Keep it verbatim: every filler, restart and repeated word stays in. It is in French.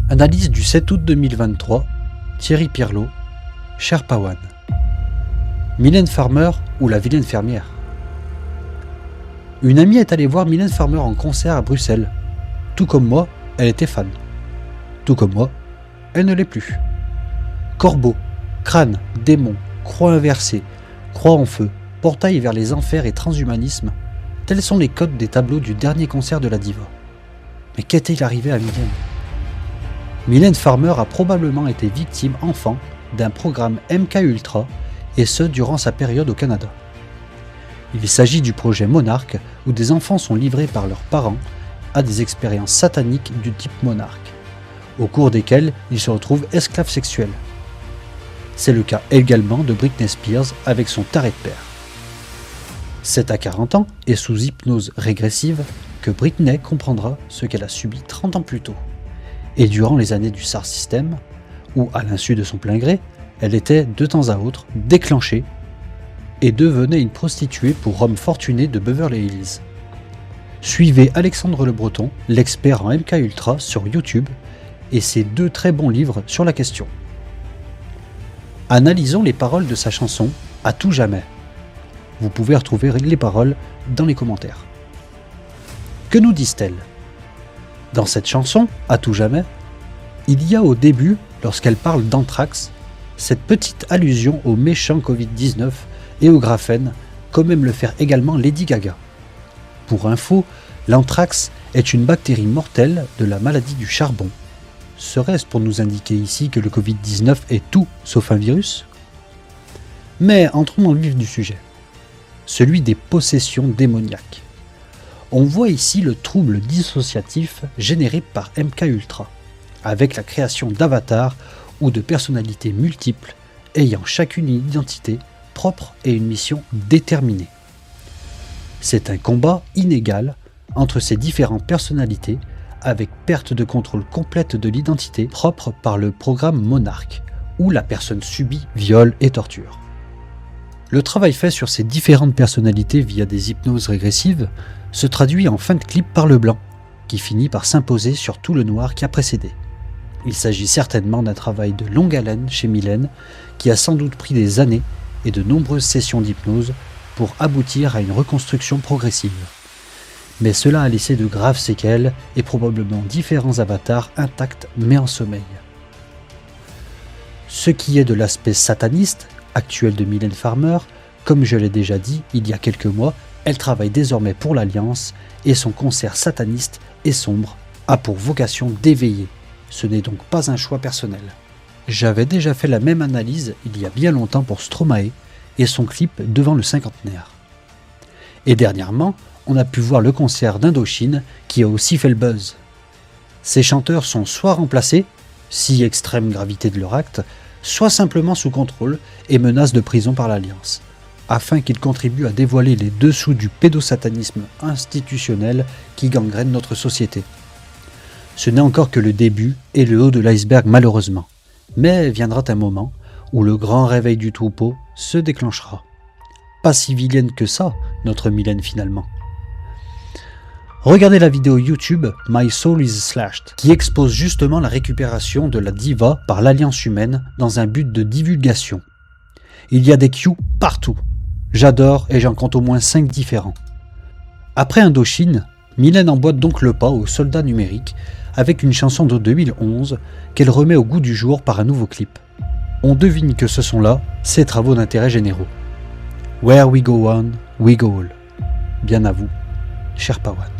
Analyse du sept août deux mille vingt-trois, Thierry Pirlot, Sherpawan. Mylène Farmer ou la vilaine fermière. Une amie est allée voir Mylène Farmer en concert à Bruxelles. Tout comme moi, elle était fan. Tout comme moi, elle ne l'est plus. Corbeau, crâne, démon, croix inversée, croix en feu, portail vers les enfers et transhumanisme, tels sont les codes des tableaux du dernier concert de la diva. Mais qu'est-il arrivé à Mylène ? Mylène Farmer a probablement été victime enfant d'un programme M K Ultra, et ce durant sa période au Canada. Il s'agit du projet Monarch, où des enfants sont livrés par leurs parents à des expériences sataniques du type Monarch, au cours desquelles ils se retrouvent esclaves sexuels. C'est le cas également de Britney Spears avec son taré de père. C'est à quarante ans et sous hypnose régressive que Britney comprendra ce qu'elle a subi trente ans plus tôt. Et durant les années du SAR System, où à l'insu de son plein gré, elle était de temps à autre déclenchée et devenait une prostituée pour hommes fortunés de Beverly Hills. Suivez Alexandre Le Breton, l'expert en M K Ultra sur YouTube, et ses deux très bons livres sur la question. Analysons les paroles de sa chanson « À tout jamais ». Vous pouvez retrouver les paroles dans les commentaires. Que nous disent-elles ? Dans cette chanson, « À tout jamais », il y a au début, lorsqu'elle parle d'anthrax, cette petite allusion au méchant covid dix-neuf et au graphène, comme aime le faire également Lady Gaga. Pour info, l'anthrax est une bactérie mortelle de la maladie du charbon. Serait-ce pour nous indiquer ici que le covid dix-neuf est tout sauf un virus ? Mais entrons dans le vif du sujet, celui des possessions démoniaques. On voit ici le trouble dissociatif généré par M K Ultra, avec la création d'avatars ou de personnalités multiples ayant chacune une identité propre et une mission déterminée. C'est un combat inégal entre ces différentes personnalités avec perte de contrôle complète de l'identité propre par le programme Monarch, où la personne subit viol et torture. Le travail fait sur ces différentes personnalités via des hypnoses régressives se traduit en fin de clip par le blanc, qui finit par s'imposer sur tout le noir qui a précédé. Il s'agit certainement d'un travail de longue haleine chez Mylène, qui a sans doute pris des années et de nombreuses sessions d'hypnose pour aboutir à une reconstruction progressive. Mais cela a laissé de graves séquelles et probablement différents avatars intacts mais en sommeil. Ce qui est de l'aspect sataniste actuel de Mylène Farmer, comme je l'ai déjà dit il y a quelques mois, elle travaille désormais pour l'Alliance et son concert sataniste et sombre a pour vocation d'éveiller. Ce n'est donc pas un choix personnel. J'avais déjà fait la même analyse il y a bien longtemps pour Stromae et son clip devant le cinquantenaire. Et dernièrement, on a pu voir le concert d'Indochine qui a aussi fait le buzz. Ces chanteurs sont soit remplacés, si extrême gravité de leur acte, soit simplement sous contrôle et menacent de prison par l'Alliance, afin qu'ils contribuent à dévoiler les dessous du pédosatanisme institutionnel qui gangrène notre société. Ce n'est encore que le début et le haut de l'iceberg malheureusement, mais viendra un moment où le grand réveil du troupeau se déclenchera. Pas si vilaine que ça, notre Mylène finalement. Regardez la vidéo YouTube My Soul is Slashed, qui expose justement la récupération de la diva par l'Alliance humaine dans un but de divulgation. Il y a des cues partout. J'adore et j'en compte au moins cinq différents. Après Indochine, Mylène emboîte donc le pas aux soldats numériques avec une chanson de deux mille onze qu'elle remet au goût du jour par un nouveau clip. On devine que ce sont là ses travaux d'intérêt généraux. Where we go on, we go all. Bien à vous, Sherpawan.